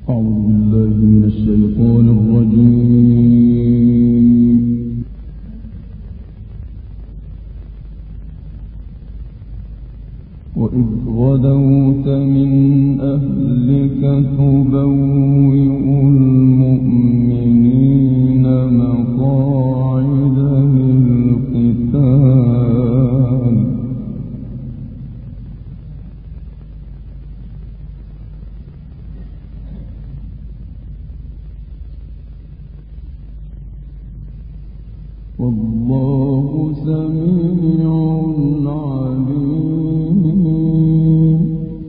أعوذ بالله من الشيطان الرجيم. وإذ غدوت من أهلك تبوئ المؤمنين مقاعد للقتال والله سميع عليم.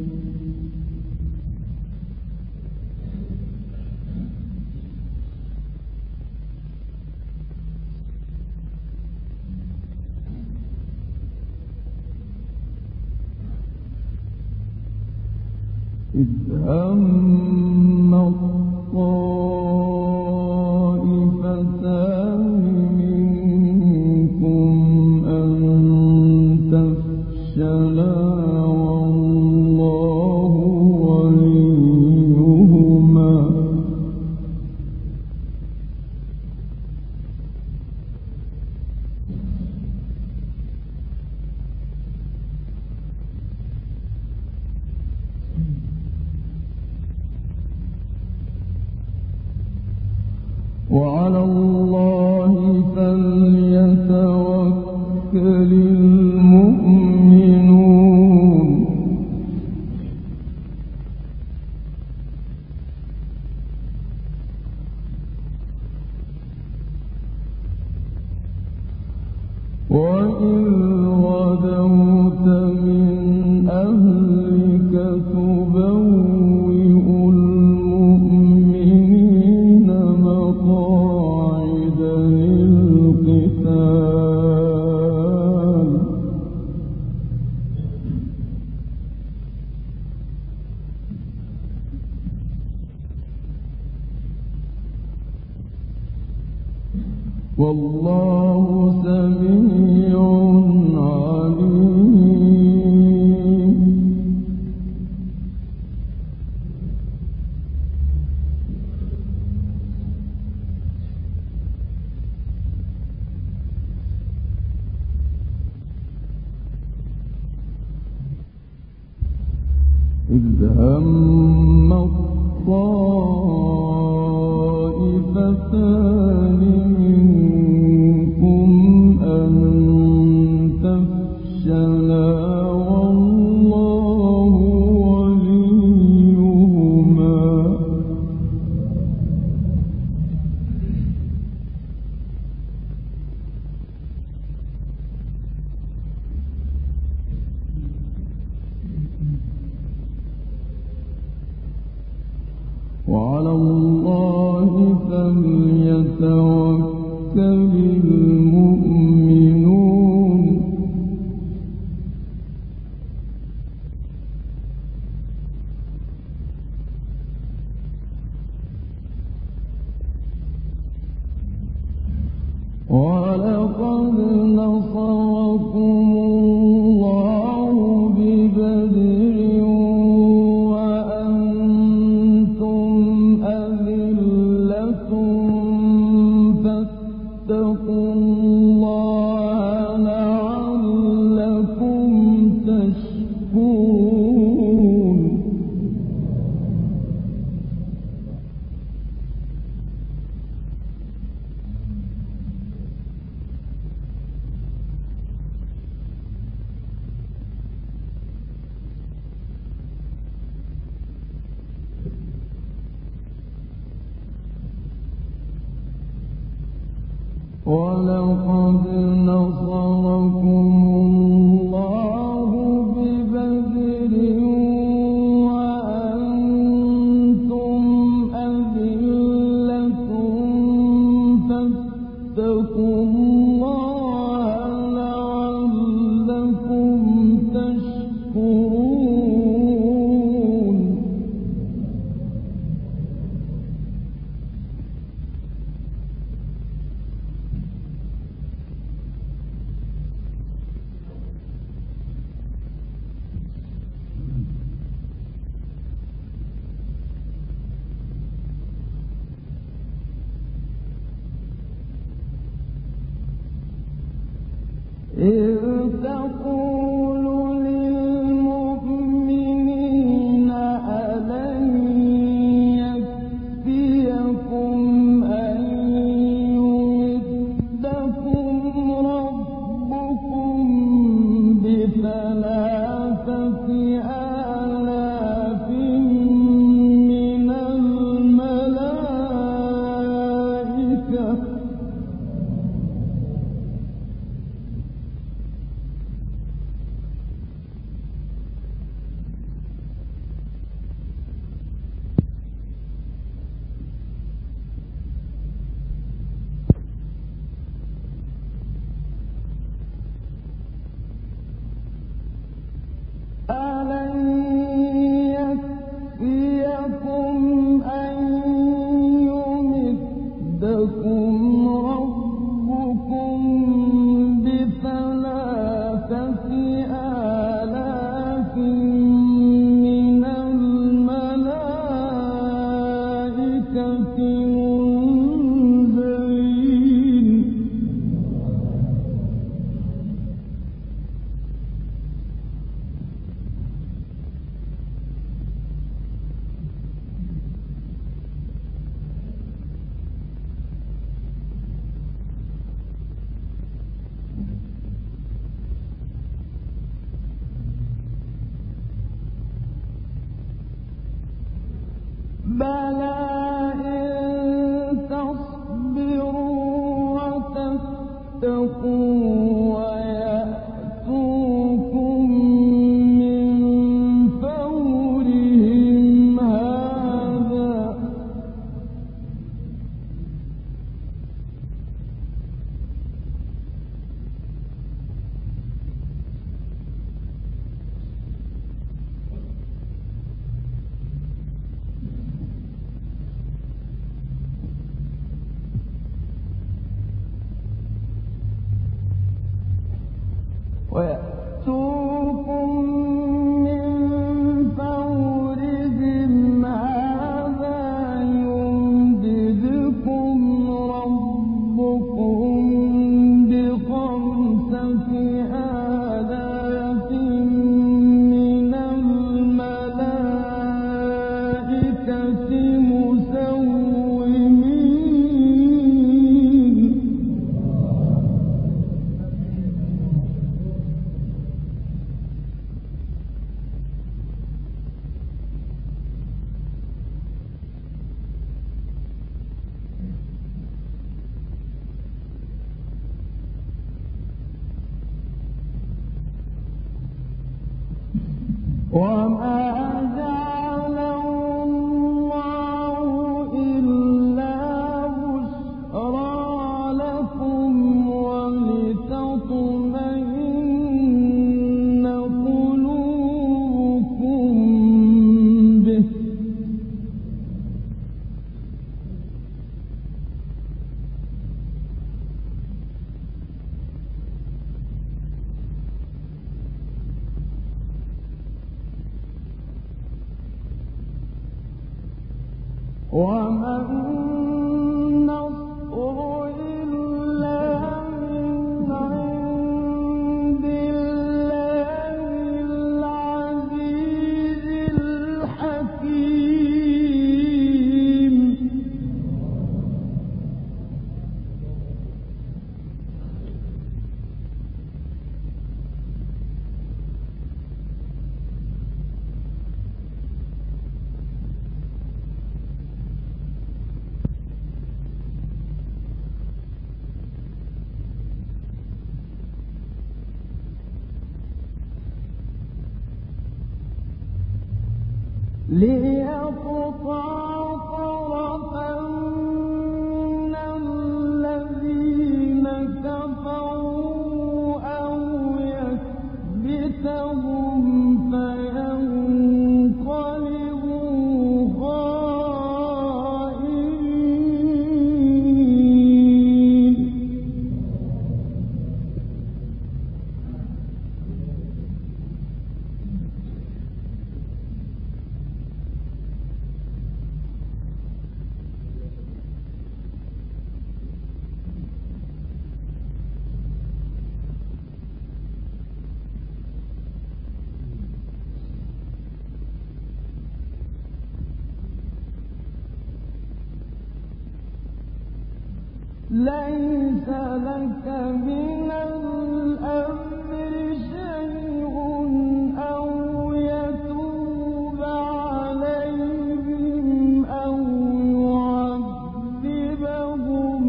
إذ هم الطائفتان منكم أن تفشلا والله وليهما وعلى الله فليتوكل المؤمنون. وإذ غدوت من أهلك تبوئ المؤمنين مقاعد للقتال والله سميع عليم. إذ هم الطائفتان منكم أن تفشلا والله وليهما وعلى الله فليتوكل المؤمنون. ولقد نصركم الله ببدر وأنتم أذلة فاتقوا الله لعلكم تشكرون. ولقد نصركم الله ببدر وأنتم أذلة فاتقوا الله لعلكم تشكرون. تقول للمؤمنين ألن يكفيكم أن يمدكم ربكم بثلاثة آلاف من الملائكة ألن يكفيكم أن يمدكم ربكم بثلاثة آلاف من الملائكة منزلين بلى إن تصبروا وتتقوا ويأتوكم من فورهم هذا ويأتوكم من فورهم هذا يمددكم ربكم بخمسة آلاف من الملائكة مسومين وما جعله الله إلا بشرى لكم ولتطمئن قلوبكم به وما النصر إلا من عند الله العزيز الحكيم ليقطع طرفا من الذين كفروا أو يكبتهم فينقلبوا خائبين ليس لك من الأمر شيء أو يتوب عليهم أو يعذبهم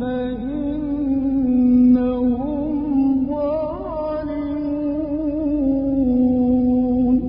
فإنهم ظالمون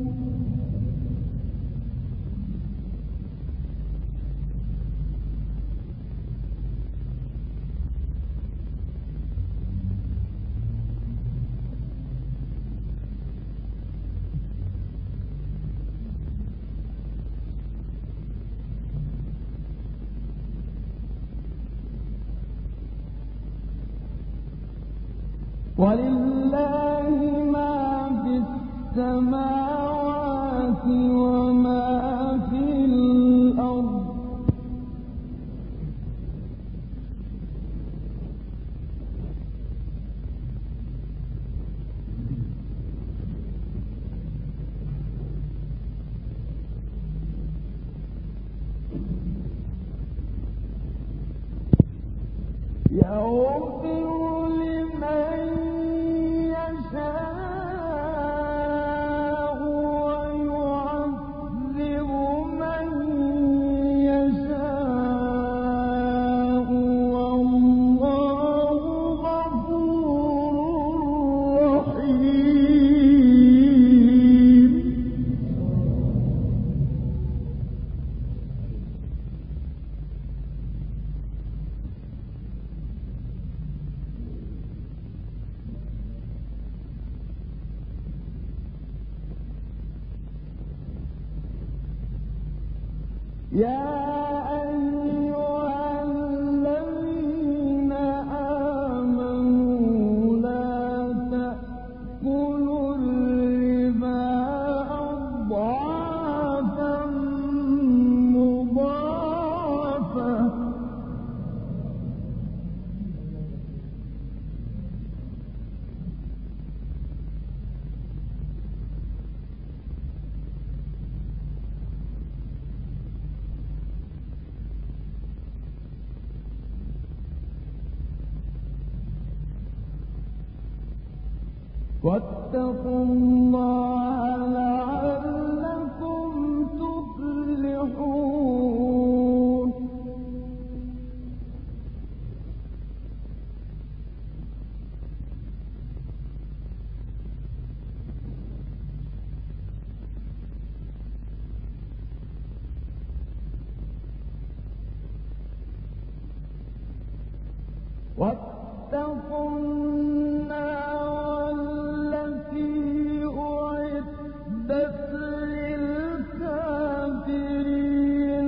ولله ما في السماوات وما في الأرض يغفر لمن يشاء ويعذب من يشاء والله غفور رحيم يا أيها الذين آمنوا لا تأكلوا الربا أضعافا مضاعفة واتقوا الله لعلكم تفلحون واتقوا النار التي أعدت للكافرين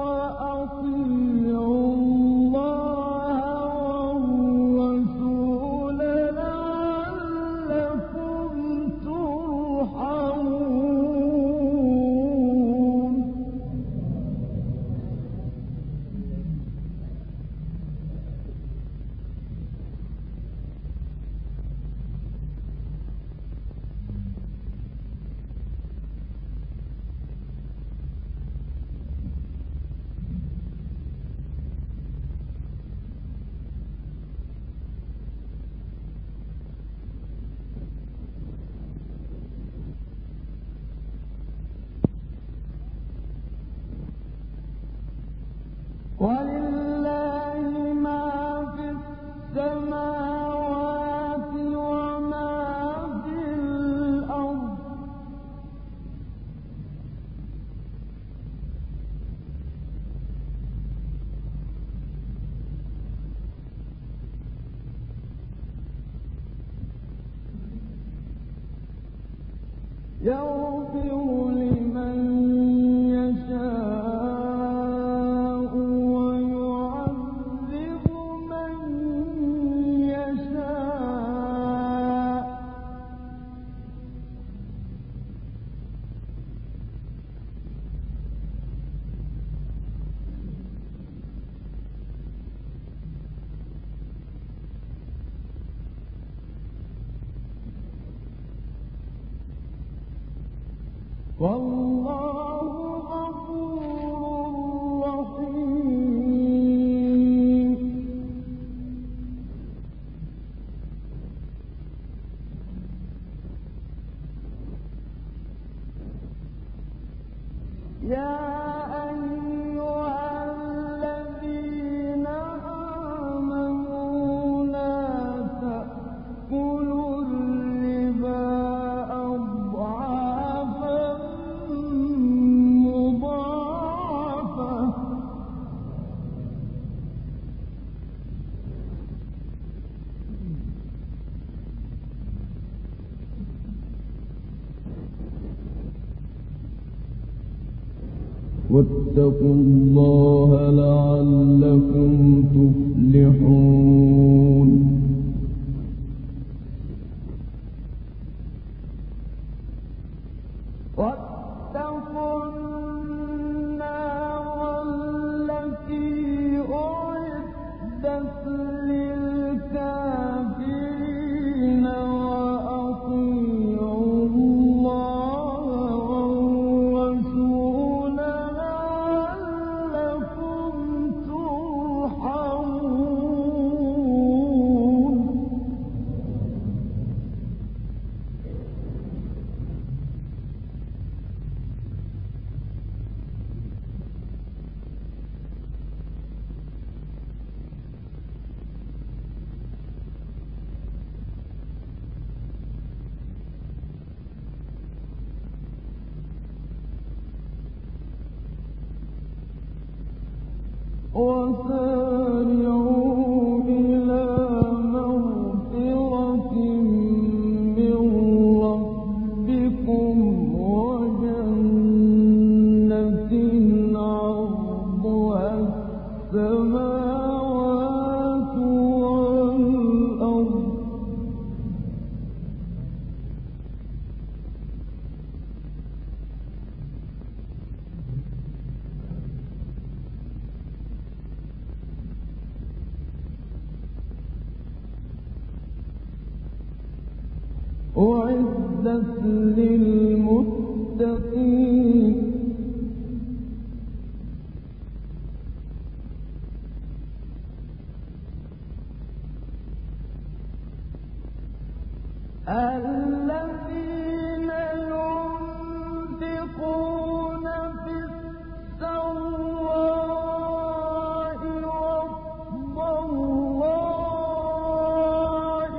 وأطيعوا الله والرسول لعلكم ترحمون ولله ما في السماوات وما في الأرض يغفر لمن يشاء ويعذب من يشاء والله غفور رحيم واتقوا الله لعلكم تفلحون. واتقوا النار التي أعدت للكافرين وأطيعوا الله والرسول لعلكم ترحمون. وسارعوا إلى مغفرة من ربكم وجنة عرضها السماوات والأرض أعدت للمتقين. الذين ينفقون في السراء والضراء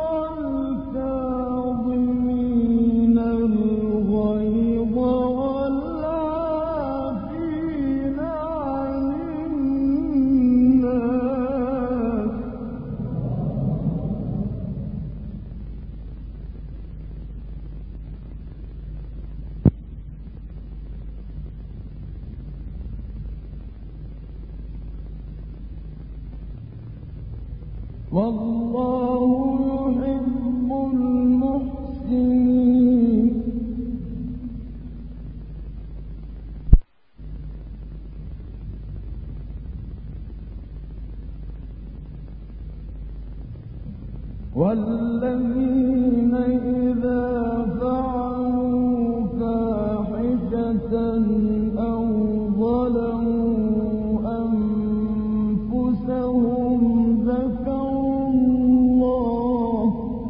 والكاظمين الغيظ والعافين عن الناس والله يحب المحسنين. والذين إذا فعلوا فاحشة أو ظلموا أنفسهم ذكروا الله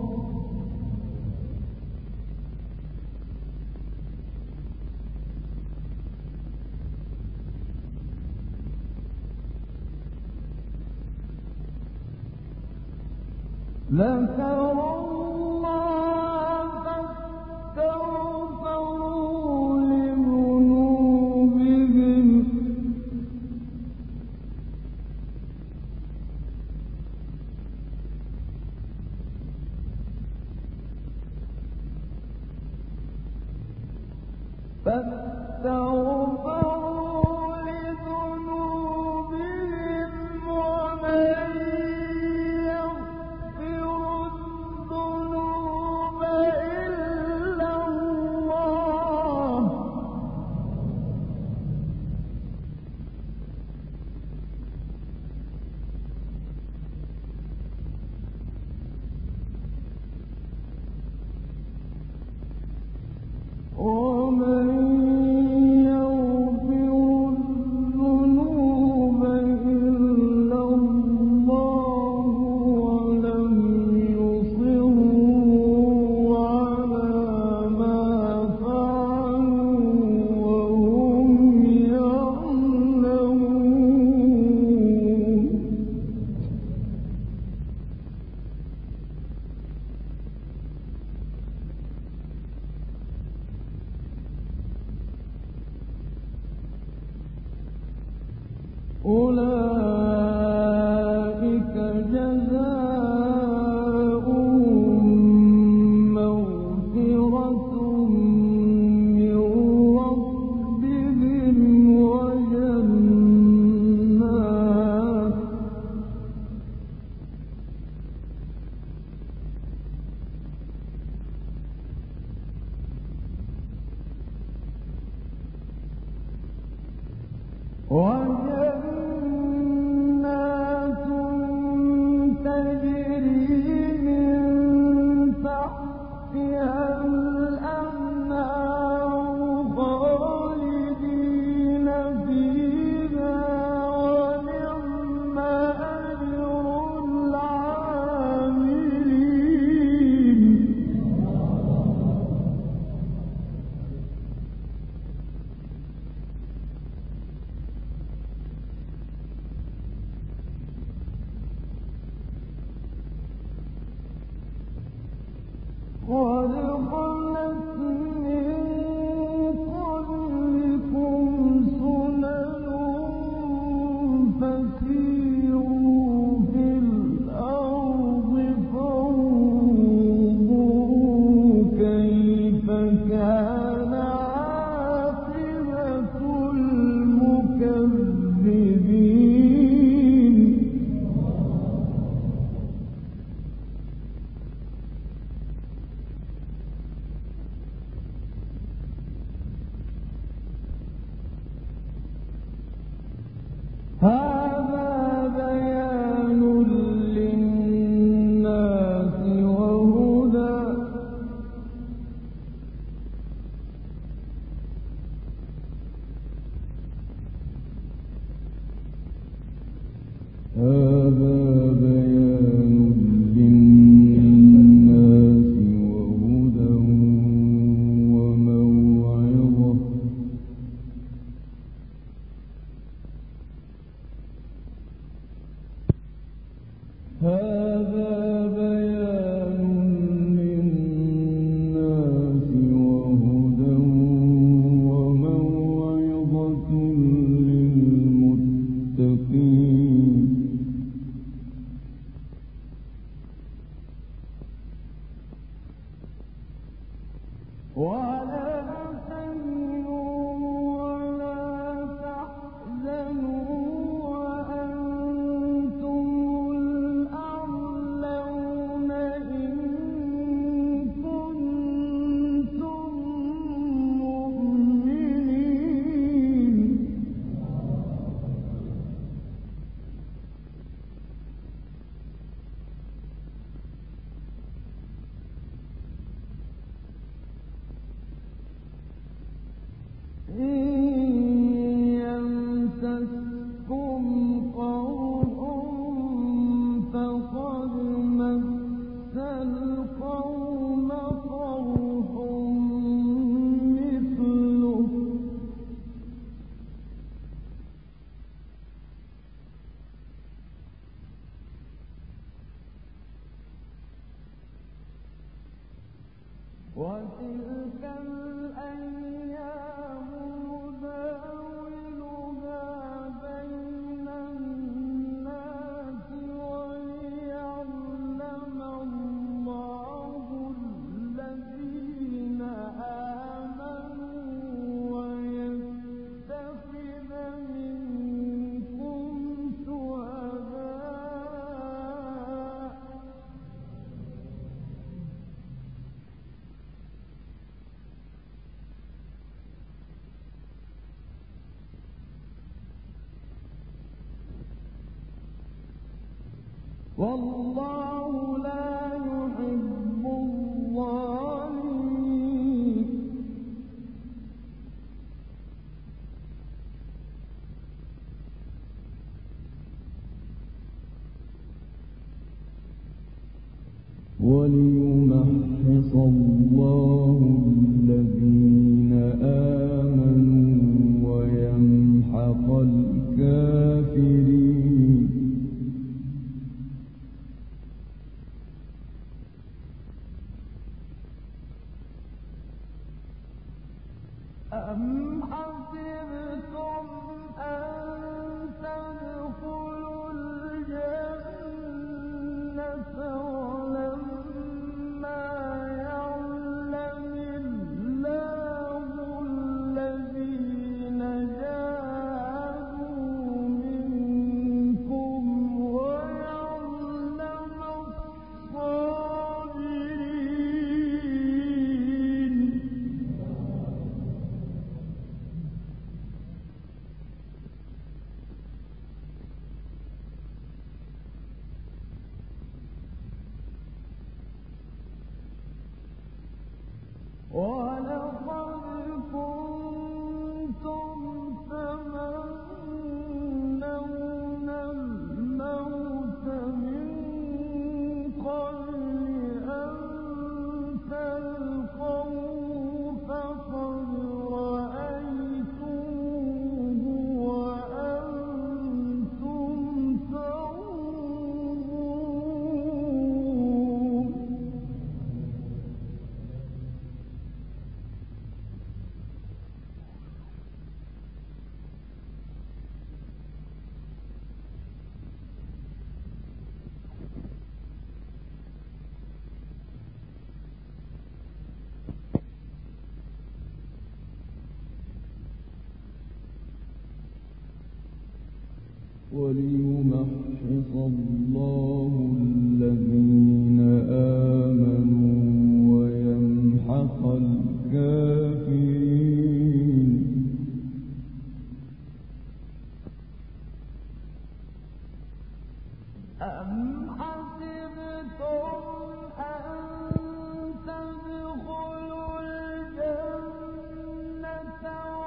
فاستغفروا لذنوبهم ومن يغفر الذنوب إلا الله ومن يغفر الذنوب إلا الله ولم يصروا على ما فعلوا وهم يعلمون. أولئك جزاؤهم مغفرة من ربهم وجنات تجري من تحتها الأنهار خالدين فيها ونعم أجر العاملين. قد خلت من قبلكم سنن فسيروا في الأرض فانظروا كيف كان عاقبة المكذبين. هذا بيان للناس وهدى وموعظة. هذا بيان للناس وهدى وموعظة للمتقين. ولا تهنوا ولا تحزنوا وأنتم الأعلون إن كنتم مؤمنين. إن يمسسكم قرح فقد مس القوم قرح مثله وتلك الأيام نداولها بين الناس وليعلم الله الذين آمنوا ويتخذ منكم شهداء. والله لا يحب الظالمين. وليمحص الله الذين آمنوا ويمحق الكافرين. أم حسبتم أن تدخلوا الجنة ولما يعلم الله الذين جاهدوا وليمحص الله الذين آمنوا ويمحق الكافرين. أم حسبتم أن تدخلوا الجنة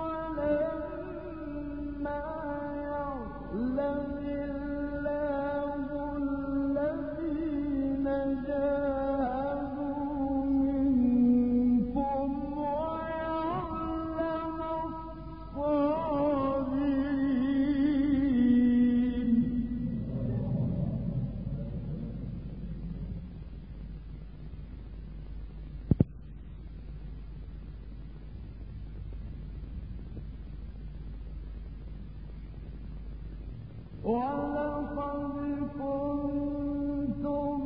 ولما يعلم الله الذين جاهدوا منكم ويعلم الصابرين. ولقد كنتم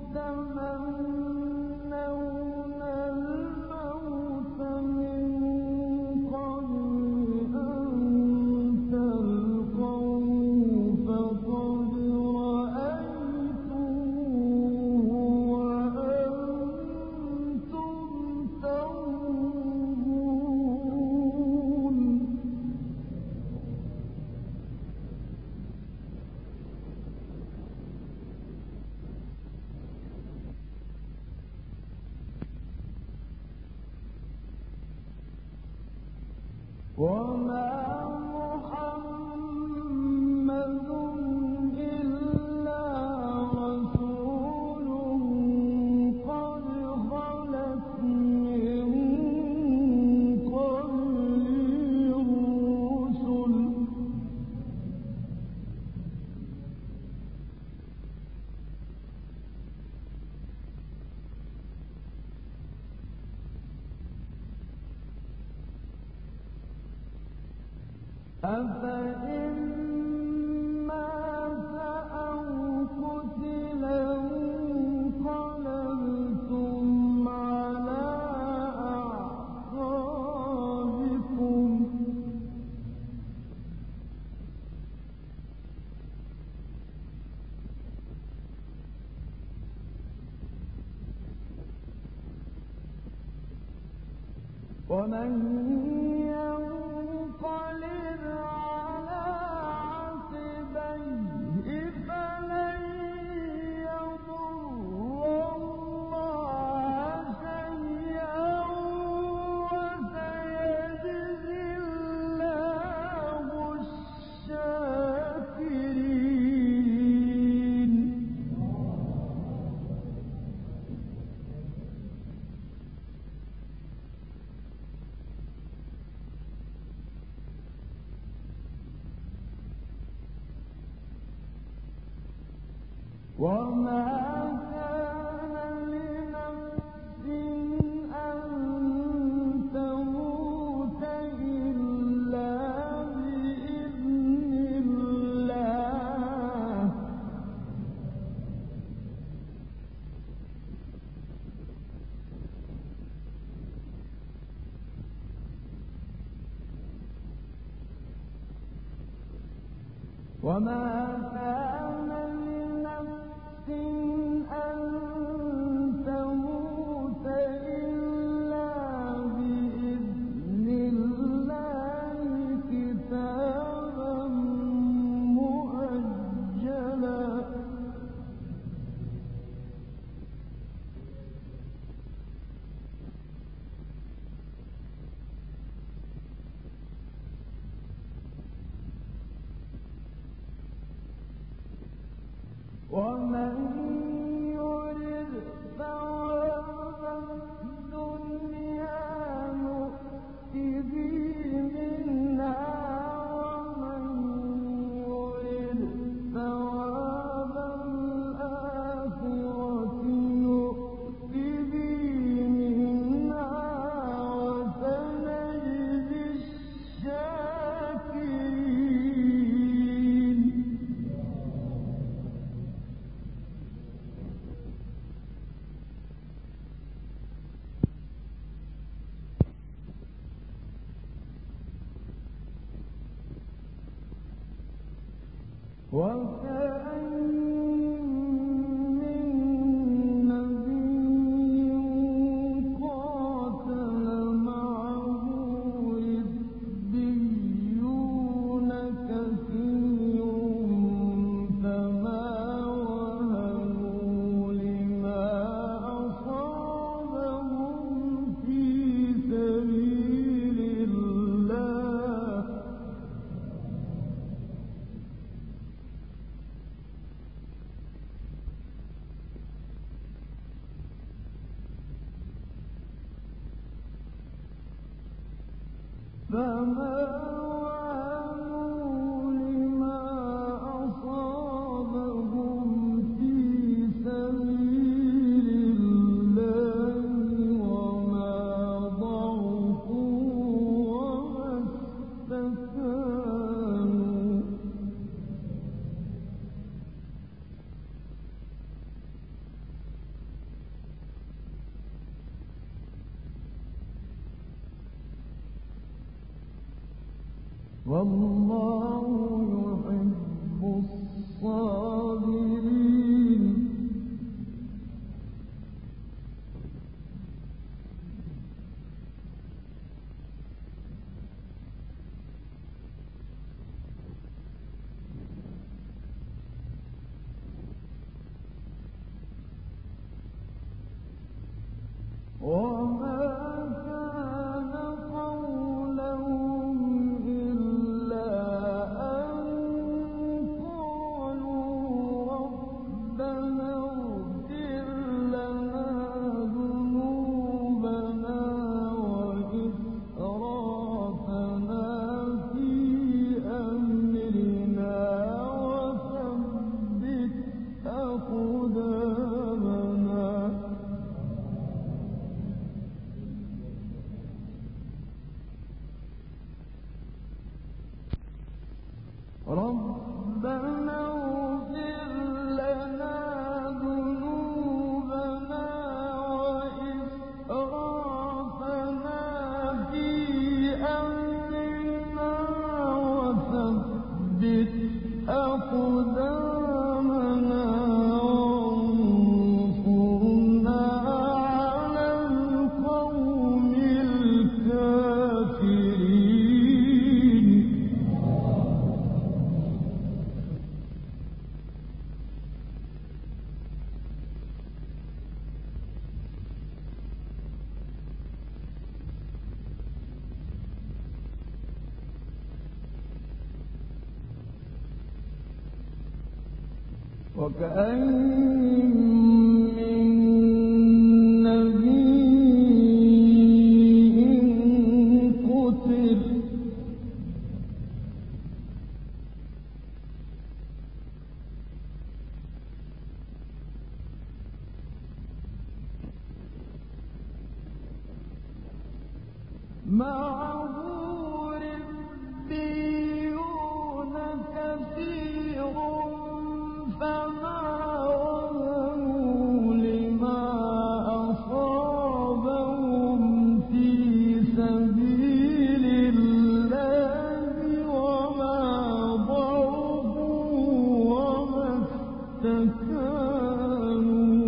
تمنون الموت من قبل أن تلقوه فقد رأيتموه وأنتم تنظرون. وما محمد إلا رسول قد خلت من قبله الرسل أفإن مات أو قتل انقلبتم على أعقابكم ومن ينقلب على عقبيه فلن يضر الله شيئا وسيجزي الله الشاكرين. وما كان لنفس أن تموت إلا بإذن الله وما كان لنفس أن تموت إلا بإذن الله كتابا مؤجلا ومن يرد ثواب الدنيا نؤته منها ومن يرد ثواب الآخرة نؤته منها وسنجزي الشاكرين. والله يحب الصابرين وما كان قولهم إلا أن قالوا ربنا اغفر لنا ذنوبنا وإسرافنا في أمرنا وثبت أقدامنا ربنا اغفر لنا ذنوبنا وإسرافنا في أمرنا وثبت أقدامنا وانصرنا على القوم الكافرين وكأين من نبي قتل معه ربيون كثير فما وهنوا لما أصابهم في سبيل الله وما ضعفوا وما استكانوا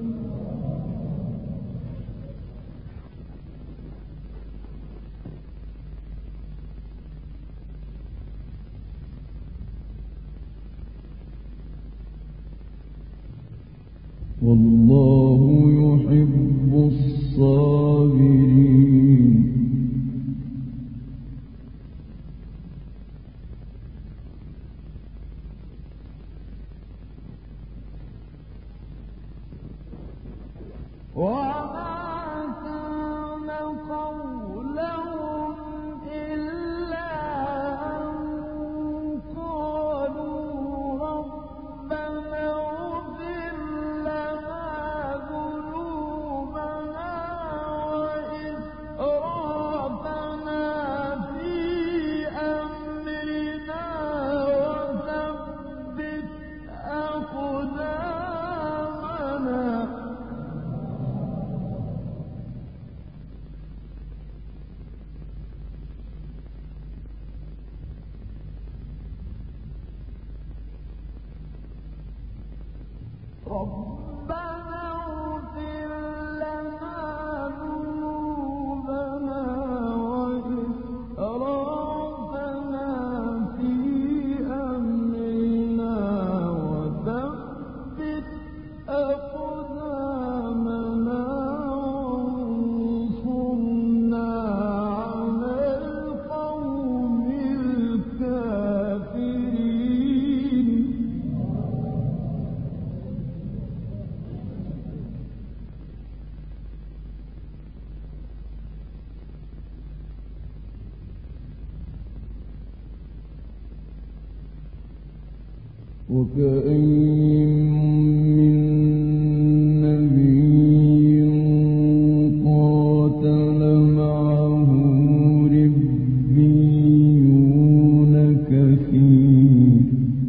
والله يحب الصابرين وما كان قولهم إلا أن قالوا ربنا اغفر لنا ذنوبنا وإسرافنا في أمرنا وثبت أقدامنا وكأين من نبي قاتل معه ربيون كثير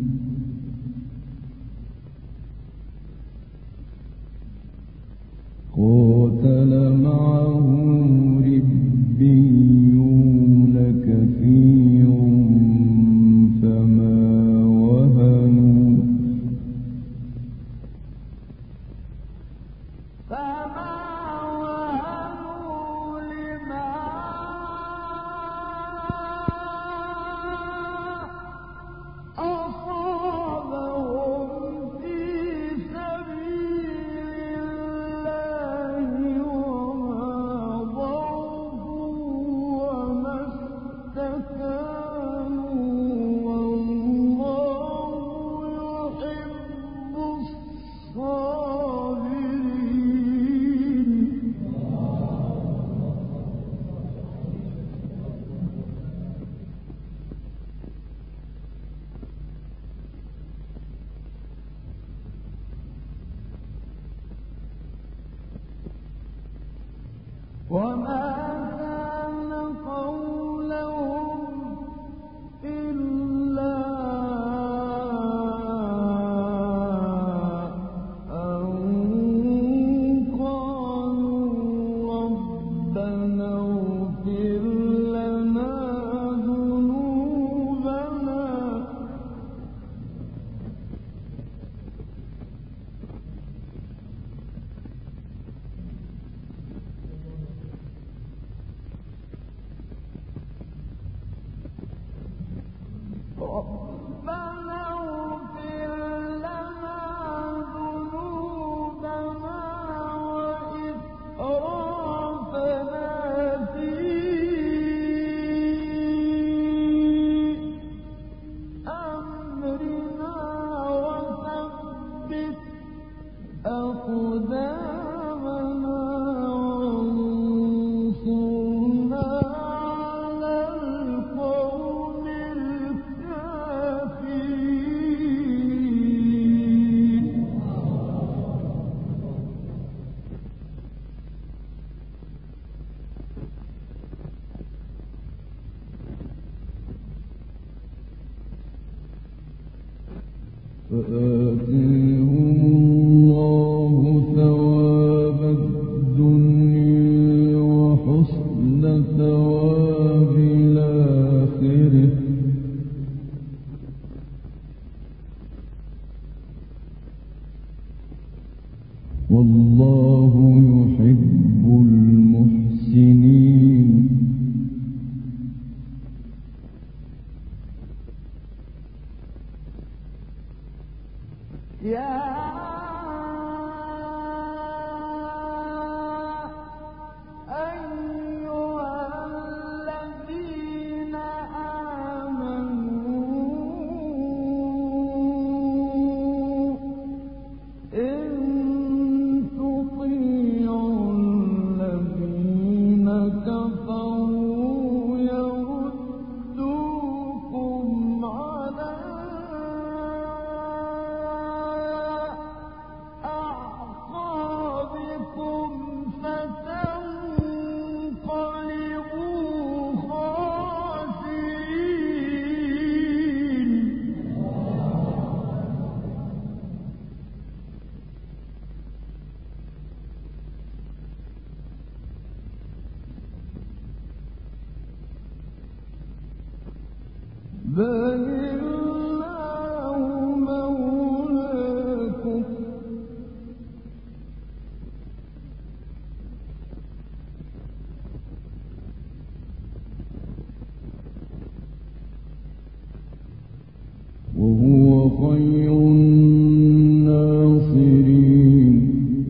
وما كان قولهم إلا أن قالوا ربنا اغفر لنا ذنوبنا فآتيهم الله ثواب الدنيا وحسن ثواب الآخرة والله يحب المحسنين خير الناصرين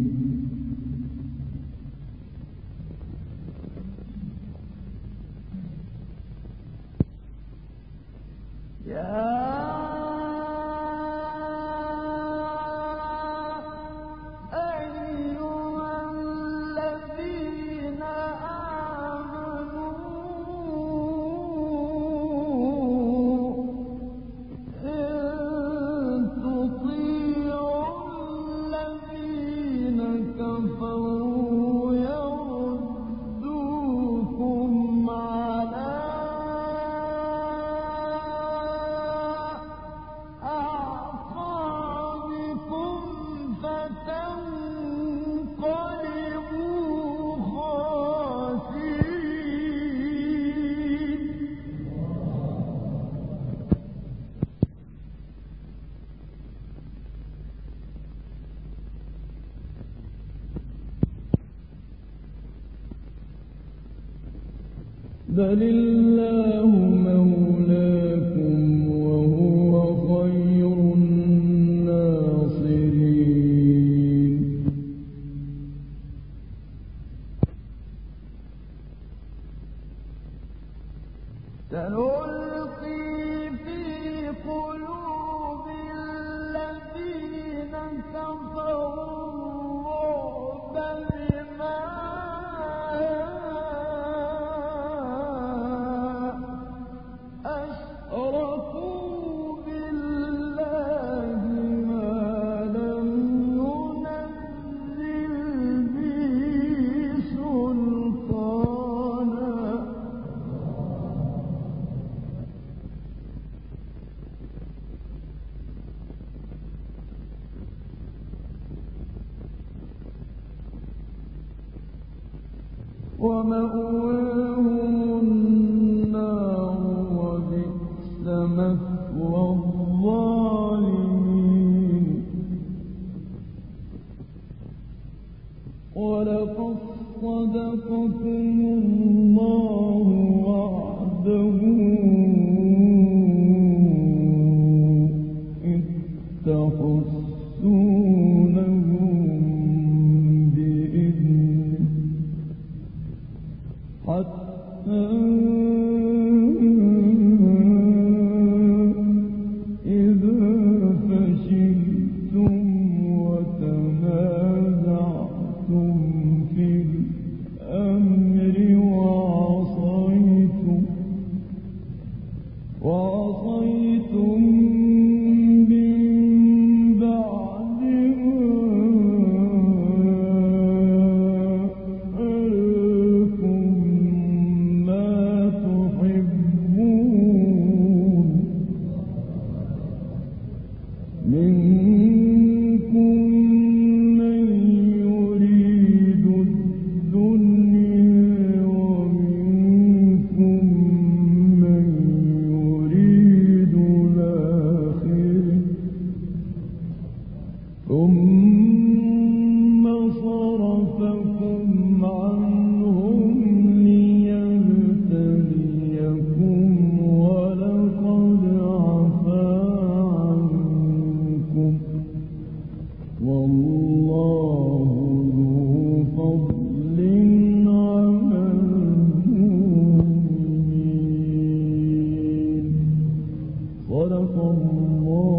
بل الله مولاكم وهو خير الناصرين سنلقي في قلوب الذين كفروا الرعب بما أشركوا بالله ما لم ينزل به سلطانا ومأواهم النار وبئس مثوى الظالمين ولقد صدقكم الله وعده إذ تحسونهم بإذنه حتى إذا فشلتم وتنازعتم في الأمر وعصيتم من بعد ما تحبون منكم من يريد الدنيا ومنكم من يريد الآخرة ثم صرفكم عنهم ليبتليكم ولقد عفا عنكم والله ذو فضل على المؤمنين صدق الله